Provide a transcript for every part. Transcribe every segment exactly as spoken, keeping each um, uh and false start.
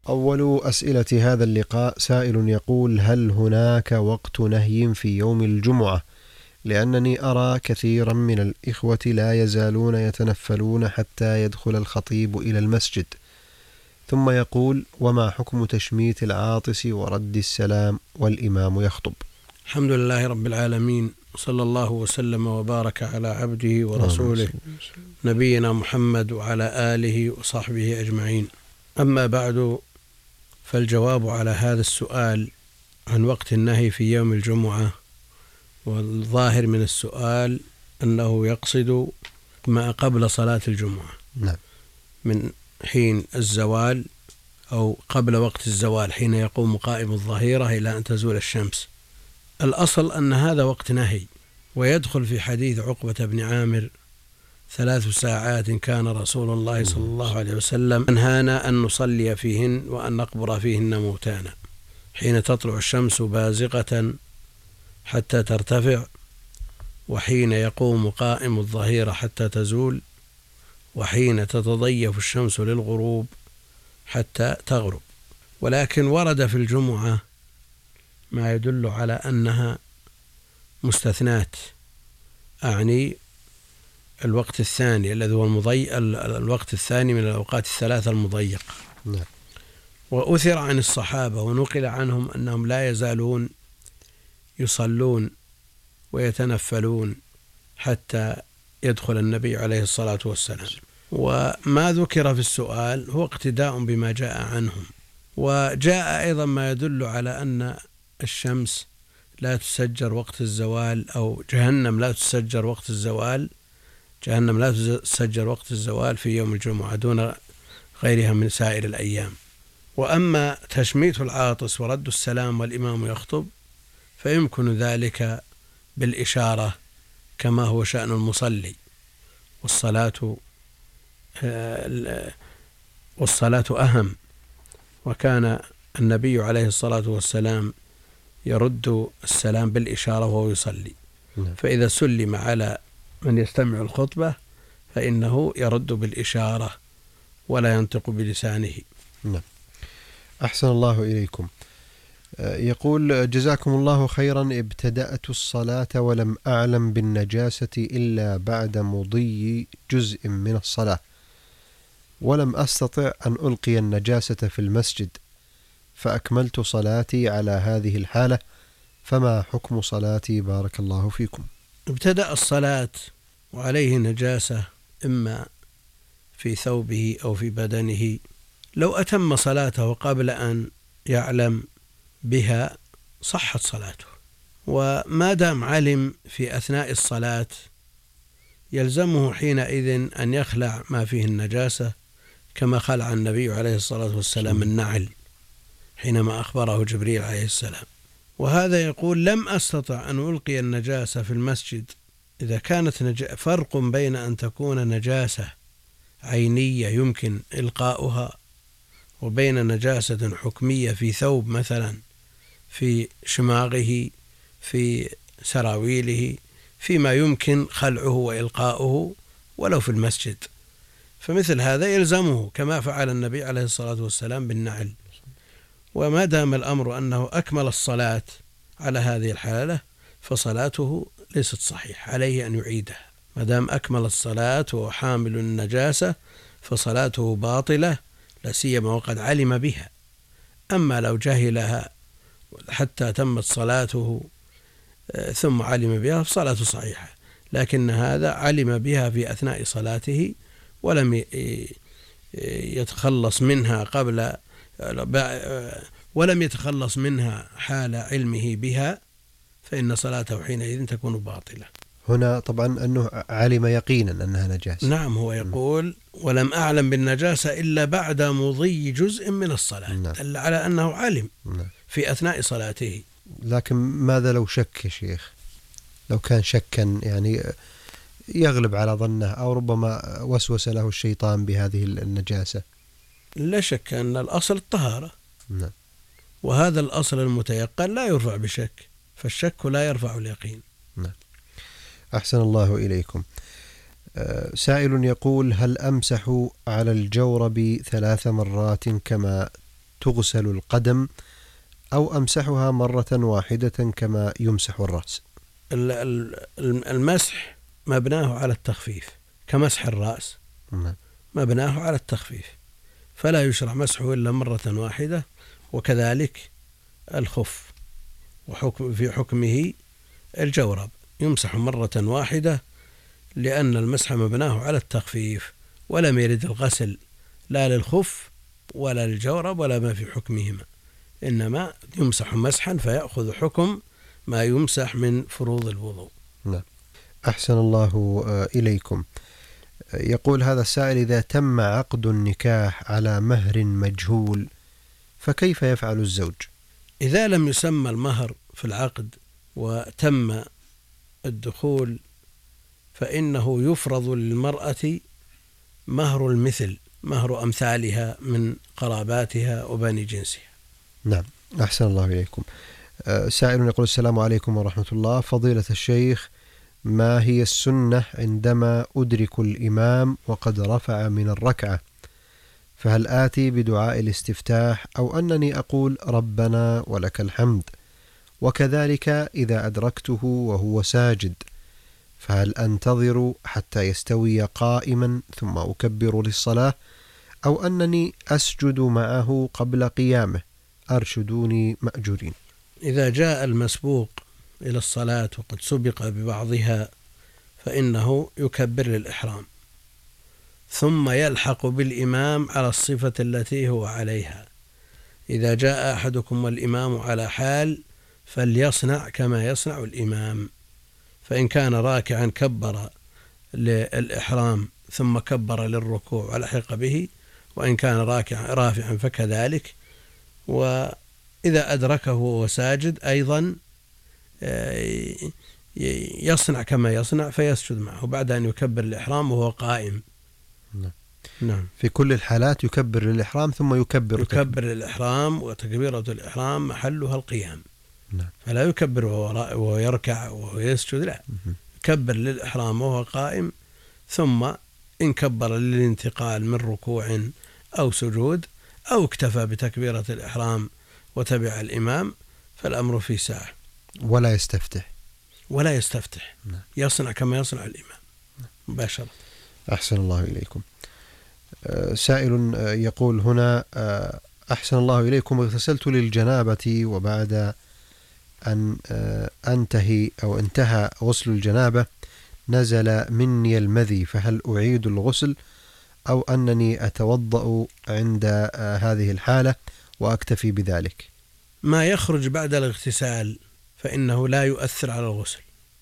أول أسئلة هذا اللقاء سائل يقول: هل هناك وقت نهي في يوم الجمعة؟ لأنني أرى كثيرا من الإخوة لا يزالون يتنفلون حتى يدخل الخطيب إلى المسجد. ثم يقول: وما حكم تشميت العاطس ورد السلام والإمام يخطب؟ الحمد لله رب العالمين، صلى الله وسلم وبارك على عبده ورسوله نبينا محمد وعلى آله وصحبه أجمعين. أما بعد، فالجواب على هذا السؤال عن وقت النهي في يوم الجمعة، والظاهر من السؤال أنه يقصد ما قبل صلاة الجمعة. نعم. من حين الزوال أو قبل وقت الزوال، حين يقوم قائم الظهيرة إلى أن تزول الشمس. الأصل أن هذا وقت نهي، ويدخل في حديث عقبة بن عامر: ثلاث ساعات كان رسول الله صلى الله عليه وسلم أنهانا أن نصلي فيهن وأن نقبر فيهن موتانا، حين تطلع الشمس بازغة حتى ترتفع، وحين يقوم قائم الظهيرة حتى تزول، وحين تتضيف الشمس للغروب حتى تغرب. ولكن ورد في الجمعة ما يدل على أنها مستثنات، أعني الوقت الثاني الذي هو المضيق، الوقت الثاني من الأوقات الثلاثة المضيقة. نعم. وأثر عن الصحابة ونقل عنهم أنهم لا يزالون يصلون ويتنفلون حتى يدخل النبي عليه الصلاة والسلام. وما ذكر في السؤال هو اقتداء بما جاء عنهم. وجاء أيضا ما يدل على أن الشمس لا تسجر وقت الزوال، أو جهنم لا تسجر وقت الزوال جهنم لا تسجر وقت الزوال في يوم الجمعة دون غيرها من سائر الأيام. وأما تشميت العاطس ورد السلام والإمام يخطب فيمكن ذلك بالإشارة كما هو شأن المصلي، والصلاة والصلاة أهم. وكان النبي عليه الصلاة والسلام يرد السلام بالإشارة وهو يصلي. فإذا سلم على من يستمع الخطبة فإنه يرد بالإشارة ولا ينطق بلسانه. نعم. أحسن الله إليكم. يقول: جزاكم الله خيرا، ابتدأت الصلاة ولم أعلم بالنجاسة إلا بعد مضي جزء من الصلاة، ولم أستطع أن ألقي النجاسة في المسجد، فأكملت صلاتي على هذه الحالة، فما حكم صلاتي بارك الله فيكم؟ ابتدأ الصلاة وعليه نجاسة إما في ثوبه أو في بدنه، لو أتم صلاته قبل أن يعلم بها صحت صلاته. وما دام علم في أثناء الصلاة يلزمه حينئذ أن يخلع ما فيه النجاسة، كما خلع النبي عليه الصلاة والسلام النعل حينما أخبره جبريل عليه السلام. وهذا يقول: لم أستطع أن ألقي النجاسة في المسجد. إذا كانت نج... فرق بين أن تكون نجاسة عينية يمكن إلقاؤها، وبين نجاسة حكمية في ثوب مثلا، في شماغه، في سراويله، فيما يمكن خلعه وإلقاؤه ولو في المسجد. فمثل هذا يلزمه كما فعل النبي عليه الصلاة والسلام بالنعل. وما دام الأمر أنه أكمل الصلاة على هذه الحالة فصلاته ليست صحيحة، عليه أن يعيدها. ما دام أكمل الصلاة وهو حامل النجاسة فصلاته باطلة، لا سيما وقد علم بها. أما لو جهلها حتى تمت صلاته ثم علم بها فصلاته صحيحة، لكن هذا علم بها في أثناء صلاته ولم يتخلص منها قبل ولم يتخلص منها حال علمه بها، فإن صلاته حينئذ تكون باطلة. هنا طبعا أنه علم يقينا أنها نجاسة. نعم، هو يقول: ولم أعلم بالنجاسة إلا بعد مضي جزء من الصلاة. نعم. دل على أنه علم نعم. في أثناء صلاته. لكن ماذا لو شك يا شيخ؟ لو كان شكا يعني يغلب على ظنه، أو ربما وسوس له الشيطان بهذه النجاسة. لا شك أن الأصل الطهارة. نعم. وهذا الأصل المتيقن لا يرفع بشك، فالشك لا يرفع اليقين. نعم. أحسن الله إليكم. سائل يقول: هل أمسح على الجورب ثلاث مرات كما تغسل القدم أو أمسحها مرة واحدة كما يمسح الرأس؟ المسح مبناه على التخفيف كمسح الرأس، مبناه على التخفيف، فلا يشرع مسحه إلا مرة واحدة. وكذلك الخف وحكم في حكمه الجورب يمسح مرة واحدة، لأن المسح مبناه على التخفيف، ولم يرد الغسل لا للخف ولا للجورب ولا ما في حكمهما، إنما يمسح مسحا فيأخذ حكم ما يمسح من فروض الوضوء. نعم. أحسن الله إليكم. يقول هذا السائل: إذا تم عقد النكاح على مهر مجهول فكيف يفعل الزوج؟ إذا لم يسمى المهر في العقد وتم الدخول فإنه يفرض للمرأة مهر المثل، مهر أمثالها من قراباتها وبني جنسها. نعم. أحسن الله إليكم. سائل يقول: السلام عليكم ورحمة الله، فضيلة الشيخ، ما هي السنة عندما أدرك الإمام وقد رفع من الركعة؟ فهل آتي بدعاء الاستفتاح أو أنني أقول ربنا ولك الحمد؟ وكذلك إذا أدركته وهو ساجد فهل أنتظر حتى يستوي قائما ثم أكبر للصلاة أو أنني أسجد معه قبل قيامه؟ أرشدوني مأجورين. إذا جاء المسبوق إلى الصلاة وقد سبق ببعضها فإنه يكبر للإحرام ثم يلحق بالإمام على الصفة التي هو عليها. إذا جاء أحدكم والإمام على حال فليصنع كما يصنع الإمام، فإن كان راكعا كبر للإحرام ثم كبر للركوع ولحق به، وإن كان راكعا رافعا فكذلك. وإذا أدركه وهو ساجد أيضا يصنع كما يصنع فيسجد معه بعد أن يكبر الإحرام وهو قائم. نعم. نعم. في كل الحالات يكبر للإحرام ثم يكبر يكبر للإحرام، وتكبيرة الإحرام محلها القيام. نعم. فلا يكبر وهو يركع وهو يسجد، لا، يكبر للإحرام وهو قائم، ثم إن كبر للانتقال من ركوع أو سجود أو اكتفى بتكبيرة الإحرام وتبع الإمام فالأمر في ساعة. ولا يستفتح ولا يستفتح. نعم. يصنع كما يصنع الإمام مباشرة. أحسن الله إليكم. سائل يقول هنا: أحسن الله إليكم، اغتسلت للجنابة وبعد أن أنتهي أو انتهى غسل الجنابة نزل مني المذي، فهل أعيد الغسل أو أنني أتوضأ عند هذه الحالة وأكتفي بذلك؟ ما يخرج بعد الاغتسال فإنه لا يؤثر على الغسل،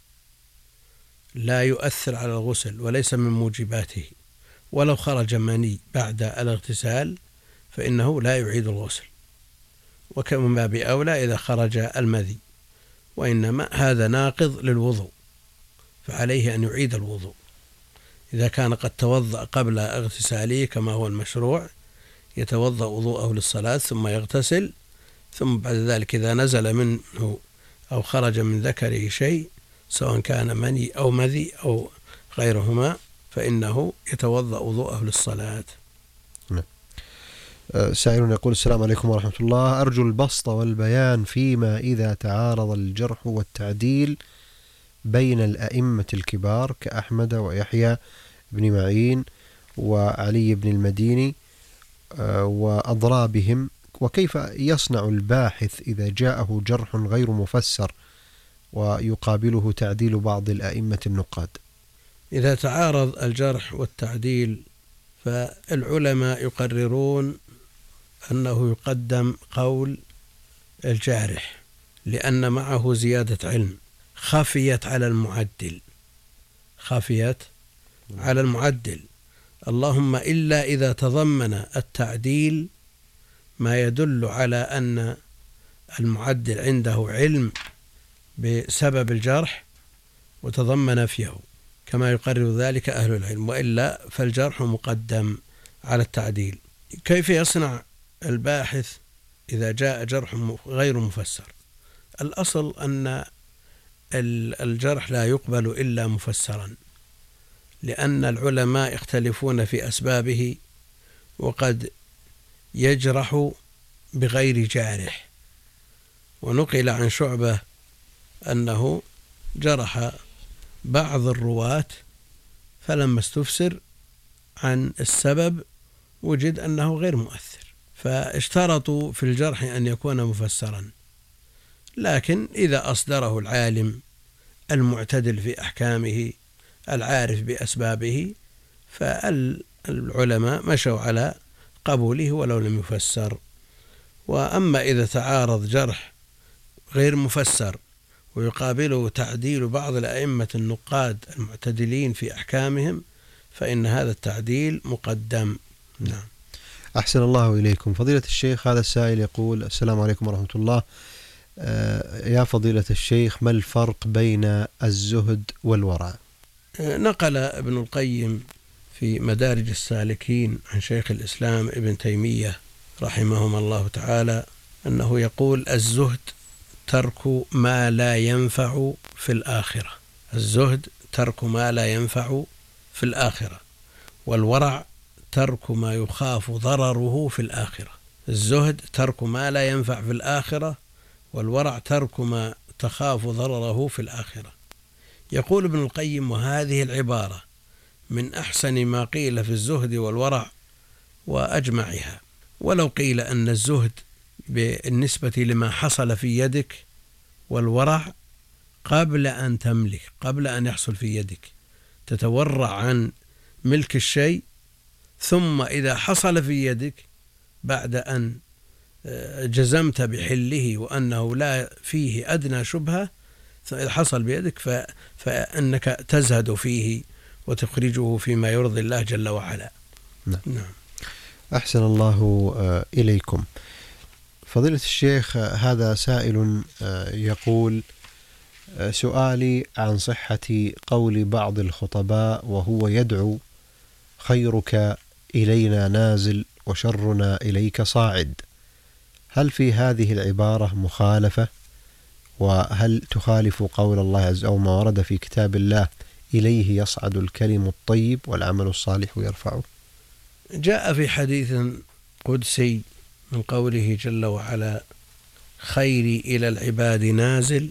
لا يؤثر على الغسل وليس من موجباته. ولو خرج مني بعد الاغتسال فإنه لا يعيد الغسل، وكمن باب أولى إذا خرج المذي، وإنما هذا ناقض للوضوء فعليه أن يعيد الوضوء. إذا كان قد توضأ قبل اغتساله كما هو المشروع يتوضأ وضوءه للصلاة ثم يغتسل، ثم بعد ذلك إذا نزل منه أو خرج من ذكره شيء سواء كان مني أو مذي أو غيرهما فإنه يتوضأ وضوءه للصلاة. نعم. سائل يقول: السلام عليكم ورحمة الله، أرجو البسط والبيان فيما إذا تعارض الجرح والتعديل بين الأئمة الكبار كأحمد ويحيى بن معين وعلي بن المديني وأضرابهم، وكيف يصنع الباحث إذا جاءه جرح غير مفسر ويقابله تعديل بعض الأئمة النقاد؟ إذا تعارض الجرح والتعديل فالعلماء يقررون أنه يقدم قول الجارح لأن معه زيادة علم خفيت على المعدل، خفيت على المعدل، اللهم إلا إذا تضمن التعديل ما يدل على أن المعدل عنده علم بسبب الجرح وتضمن فيه كما يقرر ذلك أهل العلم، وإلا فالجرح مقدم على التعديل. كيف يصنع الباحث إذا جاء جرح غير مفسر؟ الأصل أن الجرح لا يقبل إلا مفسرا، لأن العلماء يختلفون في أسبابه، وقد يجرح بغير جارح. ونقل عن شعبة أنه جرح بعض الرواة فلما استفسر عن السبب وجد أنه غير مؤثر، فاشترطوا في الجرح أن يكون مفسرا. لكن إذا أصدره العالم المعتدل في أحكامه العارف بأسبابه فالعلماء مشوا على قبوله ولو لم يفسر. وأما إذا تعارض جرح غير مفسر ويقابله تعديل بعض الأئمة النقاد المعتدلين في أحكامهم فإن هذا التعديل مقدم. نعم. أحسن الله إليكم. فضيلة الشيخ، هذا السائل يقول: السلام عليكم ورحمة الله. آه يا فضيلة الشيخ، ما الفرق بين الزهد والورع؟ نقل ابن القيم في مدارج السالكين عن شيخ الإسلام ابن تيمية رحمهما الله تعالى أنه يقول: الزهد ترك ما لا ينفع في الآخرة. الزهد ترك ما لا ينفع في الآخرة، والورع ترك ما يخاف ضرره في الآخرة. الزهد ترك ما لا ينفع في الآخرة، والورع ترك ما تخاف ضرره في الآخرة. يقول ابن القيم: وهذه العبارة من أحسن ما قيل في الزهد والورع وأجمعها. ولو قيل أن الزهد بالنسبة لما حصل في يدك، والورع قبل أن تملك، قبل أن يحصل في يدك، تتورع عن ملك الشيء، ثم إذا حصل في يدك بعد أن جزمت بحله وأنه لا فيه أدنى شبهة، فإذا حصل بيدك فإنك تزهد فيه وتخرجه فيما يرضي الله جل وعلا. نعم. نعم. أحسن الله إليكم. فضيلة الشيخ، هذا سائل يقول: سؤالي عن صحة قول بعض الخطباء وهو يدعو: خيرك إلينا نازل وشرنا إليك صاعد. هل في هذه العبارة مخالفة؟ وهل تخالف قول الله عز وجل ما ورد في كتاب الله: إليه يصعد الكلم الطيب والعمل الصالح يرفعه؟ جاء في حديث قدسي من قوله جل وعلا: خيري إلى العباد نازل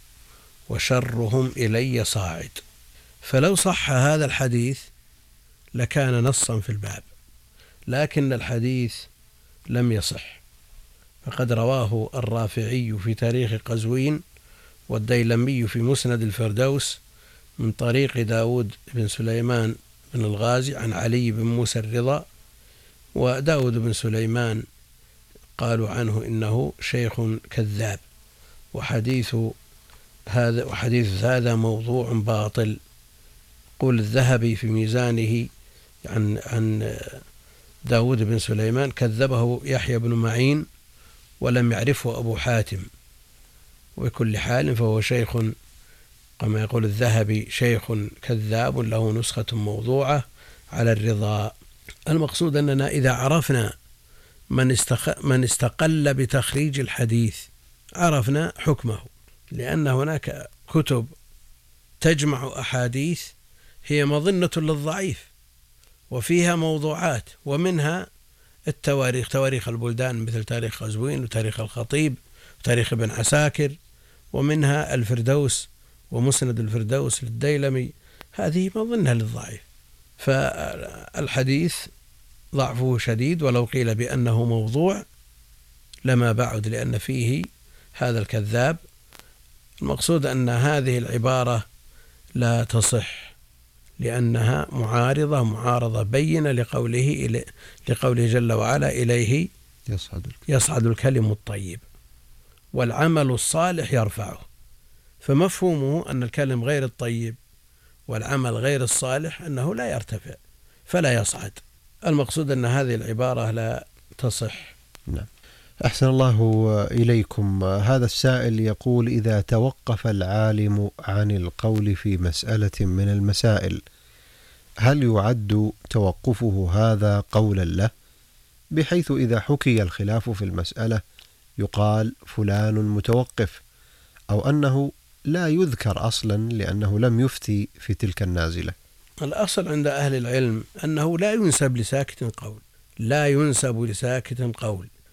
وشرهم إلي صاعد. فلو صح هذا الحديث لكان نصا في الباب، لكن الحديث لم يصح، فقد رواه الرافعي في تاريخ قزوين والديلمي في مسند الفردوس من طريق داود بن سليمان بن الغازي عن علي بن موسى الرضا. وداود بن سليمان قالوا عنه إنه شيخ كذاب، وحديث هذا وحديث هذا موضوع باطل. قول الذهبي في ميزانه عن عن داود بن سليمان: كذبه يحيى بن معين ولم يعرفه أبو حاتم. وبكل حال فهو شيخ كما يقول الذهبي شيخ كذاب له نسخة موضوعة على الرضا. المقصود أننا إذا عرفنا من, استخ... من استقل بتخريج الحديث عرفنا حكمه، لأن هناك كتب تجمع أحاديث هي مظنة للضعيف وفيها موضوعات، ومنها التواريخ، تواريخ البلدان مثل تاريخ قزوين وتاريخ الخطيب وتاريخ ابن عساكر، ومنها الفردوس ومسند الفردوس للديلمي، هذه مظنة للضعيف. فالحديث ضعفه شديد، ولو قيل بأنه موضوع لما بعد، لأن فيه هذا الكذاب. المقصود أن هذه العبارة لا تصح، لأنها معارضة معارضة بينة لقوله لقوله جل وعلا: إليه يصعد يصعد الكلم الطيب والعمل الصالح يرفعه. فمفهومه أن الكلم غير الطيب والعمل غير الصالح أنه لا يرتفع فلا يصعد. المقصود أن هذه العبارة لا تصح. نعم. أحسن الله إليكم. هذا السائل يقول: إذا توقف العالم عن القول في مسألة من المسائل، هل يعد توقفه هذا قولا له، بحيث إذا حكي الخلاف في المسألة يقال فلان متوقف، أو أنه لا يذكر أصلا لأنه لم يفتي في تلك النازلة؟ الأصل عند أهل العلم أنه لا ينسب لساكت قول، لا ينسب لساكت قول،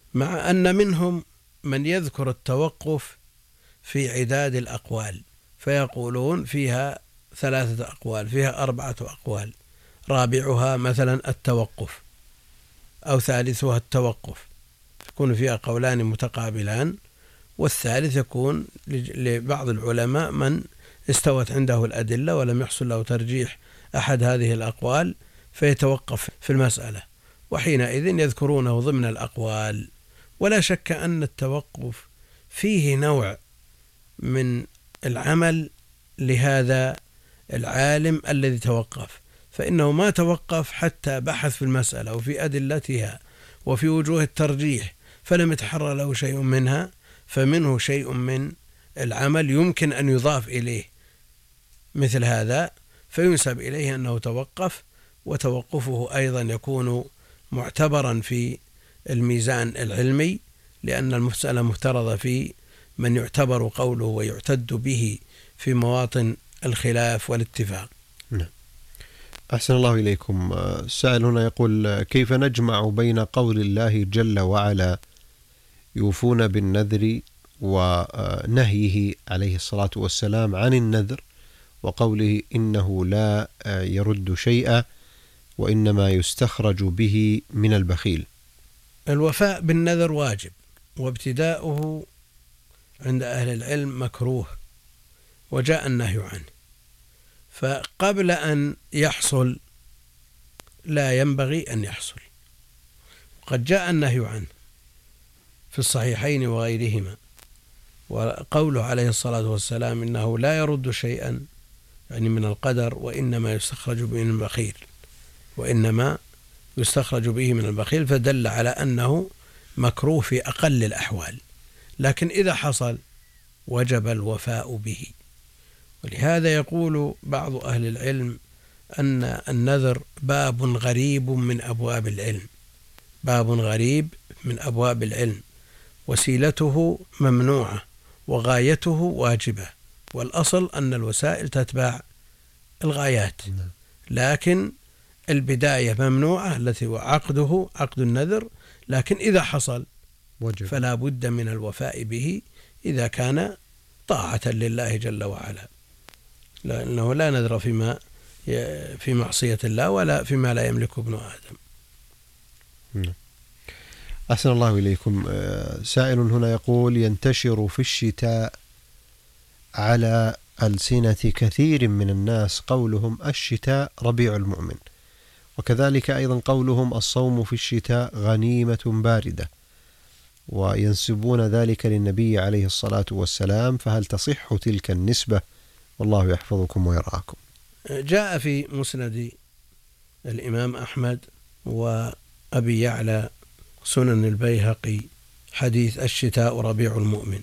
مع أن منهم من يذكر التوقف في عداد الأقوال، فيقولون فيها ثلاثة أقوال، فيها أربعة أقوال، رابعها مثلا التوقف أو ثالثها التوقف، يكون فيها قولان متقابلان، والثالث يكون لبعض العلماء من استوت عنده الأدلة ولم يحصل له ترجيح أحد هذه الأقوال فيتوقف في المسألة، وحينئذ يذكرونه ضمن الأقوال. ولا شك أن التوقف فيه نوع من العمل لهذا العالم الذي توقف، فإنه ما توقف حتى بحث في المسألة وفي أدلتها وفي وجوه الترجيح فلم يتحرى له شيء منها، فمنه شيء من العمل يمكن أن يضاف إليه مثل هذا فينسب إليه أنه توقف، وتوقفه أيضا يكون معتبرا في الميزان العلمي، لأن المسألة مفترضة في من يعتبر قوله ويعتد به في مواطن الخلاف والاتفاق. نعم. أحسن الله إليكم. السائل هنا يقول: كيف نجمع بين قول الله جل وعلا يوفون بالنذر ونهيه عليه الصلاة والسلام عن النذر، وقوله إنه لا يرد شيئا وإنما يستخرج به من البخيل؟ الوفاء بالنذر واجب، وابتداؤه عند أهل العلم مكروه، وجاء النهي عنه، فقبل أن يحصل لا ينبغي أن يحصل، وقد جاء النهي عنه في الصحيحين وغيرهما، وقوله عليه الصلاة والسلام إنه لا يرد شيئا يعني من القدر وإنما يستخرج به من البخيل، وإنما يستخرج به من البخيل، فدل على أنه مكروه في أقل الأحوال، لكن إذا حصل وجب الوفاء به. ولهذا يقول بعض أهل العلم أن النذر باب غريب من أبواب العلم، باب غريب من أبواب العلم، وسيلته ممنوعة وغايته واجبة، والأصل أن الوسائل تتبع الغايات، لكن البداية ممنوعة التي هو عقده عقد النذر، لكن إذا حصل وجب. فلا بد من الوفاء به إذا كان طاعة لله جل وعلا، لأنه لا نذر فيما في معصية الله ولا فيما لا يملك ابن آدم. أحسن الله إليكم. سائل هنا يقول: ينتشر في الشتاء على ألسنة كثير من الناس قولهم الشتاء ربيع المؤمن، وكذلك أيضا قولهم الصوم في الشتاء غنيمة باردة، وينسبون ذلك للنبي عليه الصلاة والسلام، فهل تصح تلك النسبة؟ والله يحفظكم ويرعاكم. جاء في مسند الإمام أحمد وأبي يعلى سنن البيهقي حديث الشتاء ربيع المؤمن،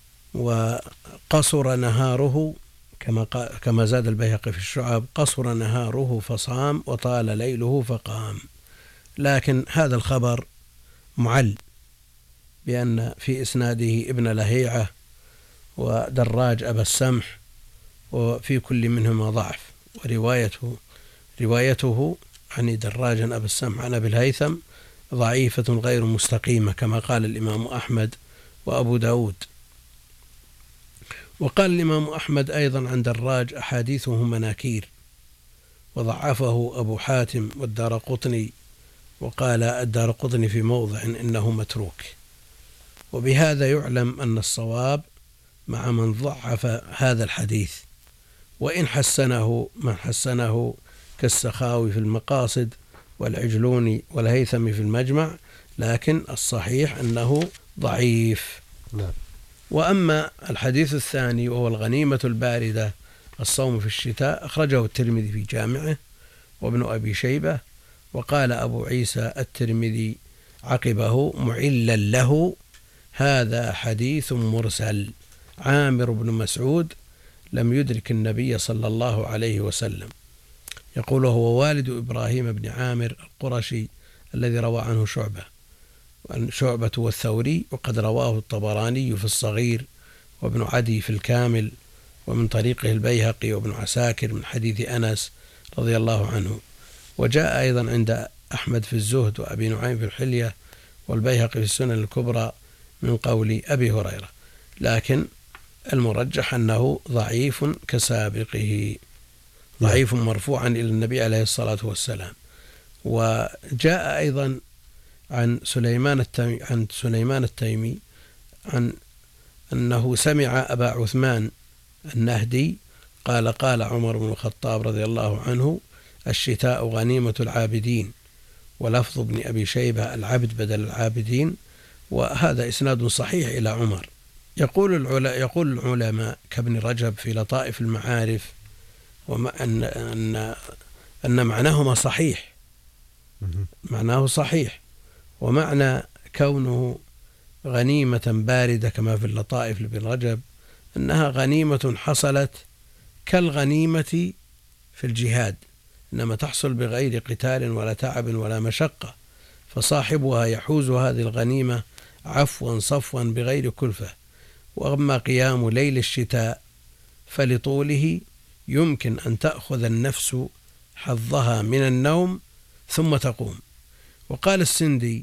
وقصر نهاره كما كما زاد البيهقي في الشعب: قصر نهاره فصام وطال ليله فقام. لكن هذا الخبر معل بأن في إسناده ابن لهيعة ودراج أبا السمح، وفي كل منهما ضعف، وروايته روايته عن دراج أبا السمح عن أبي الهيثم ضعيفة غير مستقيمة كما قال الإمام أحمد وأبو داود. وقال الإمام أحمد أيضا عن دراج أحاديثه مناكير، وضعفه أبو حاتم والدارقطني، وقال الدارقطني في موضع إنه متروك. وبهذا يعلم أن الصواب مع من ضعف هذا الحديث، وإن حسنه من حسنه كالسخاوي في المقاصد والعجلوني والهيثمي في المجمع، لكن الصحيح أنه ضعيف. نعم. وأما الحديث الثاني وهو الغنيمة الباردة الصوم في الشتاء، أخرجه الترمذي في جامعه وابن أبي شيبة، وقال أبو عيسى الترمذي عقبه معلا له: هذا حديث مرسل، عامر بن مسعود لم يدرك النبي صلى الله عليه وسلم. يقول هو والد إبراهيم بن عامر القرشي الذي روى عنه شعبة شعبة والثوري، وقد رواه الطبراني في الصغير وابن عدي في الكامل، ومن طريقه البيهقي وابن عساكر من حديث أنس رضي الله عنه. وجاء أيضا عند أحمد في الزهد وأبي نعيم في الحلية والبيهقي في السنن الكبرى من قول أبي هريرة، لكن المرجح أنه ضعيف كسابقه، ضعيف مرفوعا إلى النبي عليه الصلاة والسلام. وجاء أيضا عن سليمان التيمي عن سليمان التيمي عن أنه سمع أبا عثمان النهدي قال قال عمر بن الخطاب رضي الله عنه: الشتاء غنيمة العابدين، ولفظ ابن أبي شيبة العبد بدل العابدين، وهذا إسناد صحيح إلى عمر. يقول العلماء, يقول العلماء كابن رجب في لطائف المعارف وما أن, أن, أن معناهما صحيح، معناه صحيح، ومعنى كونه غنيمة باردة كما في اللطائف لابن رجب أنها غنيمة حصلت كالغنيمة في الجهاد، إنما تحصل بغير قتال ولا تعب ولا مشقة، فصاحبها يحوز هذه الغنيمة عفوا صفوا بغير كلفة. وأما قيام ليل الشتاء فلطوله يمكن أن تأخذ النفس حظها من النوم ثم تقوم. وقال السندي: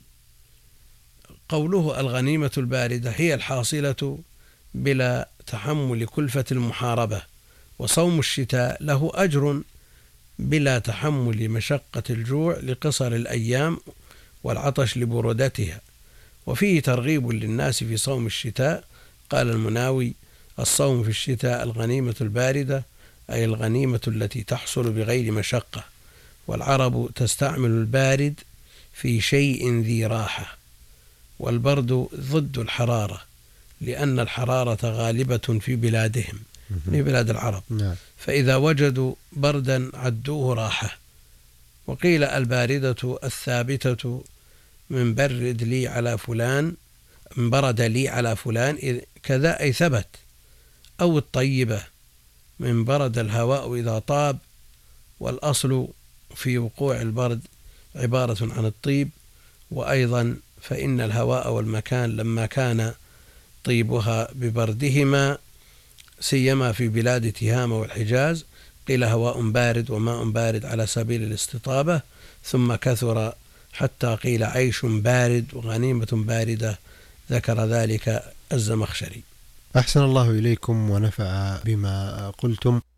قوله الغنيمة الباردة هي الحاصلة بلا تحمل كلفة المحاربة، وصوم الشتاء له أجر بلا تحمل مشقة الجوع لقصر الأيام والعطش لبرودتها، وفيه ترغيب للناس في صوم الشتاء. قال المناوي: الصوم في الشتاء الغنيمة الباردة، أي الغنيمة التي تحصل بغير مشقة، والعرب تستعمل البارد في شيء ذي راحة، والبرد ضد الحرارة، لأن الحرارة غالبة في بلادهم، في بلاد العرب، فإذا وجدوا بردا عدوه راحة. وقيل الباردة الثابتة من برد لي على فلان، من برد لي على فلان كذا أي ثبت، أو الطيبة من برد الهواء إذا طاب، والأصل في وقوع البرد عبارة عن الطيب. وأيضا فإن الهواء والمكان لما كان طيبها ببردهما سيما في بلاد تهامة والحجاز قيل هواء بارد وماء بارد على سبيل الاستطابة، ثم كثر حتى قيل عيش بارد وغنيمة باردة، ذكر ذلك الزمخشري. أحسن الله إليكم ونفع بما قلتم.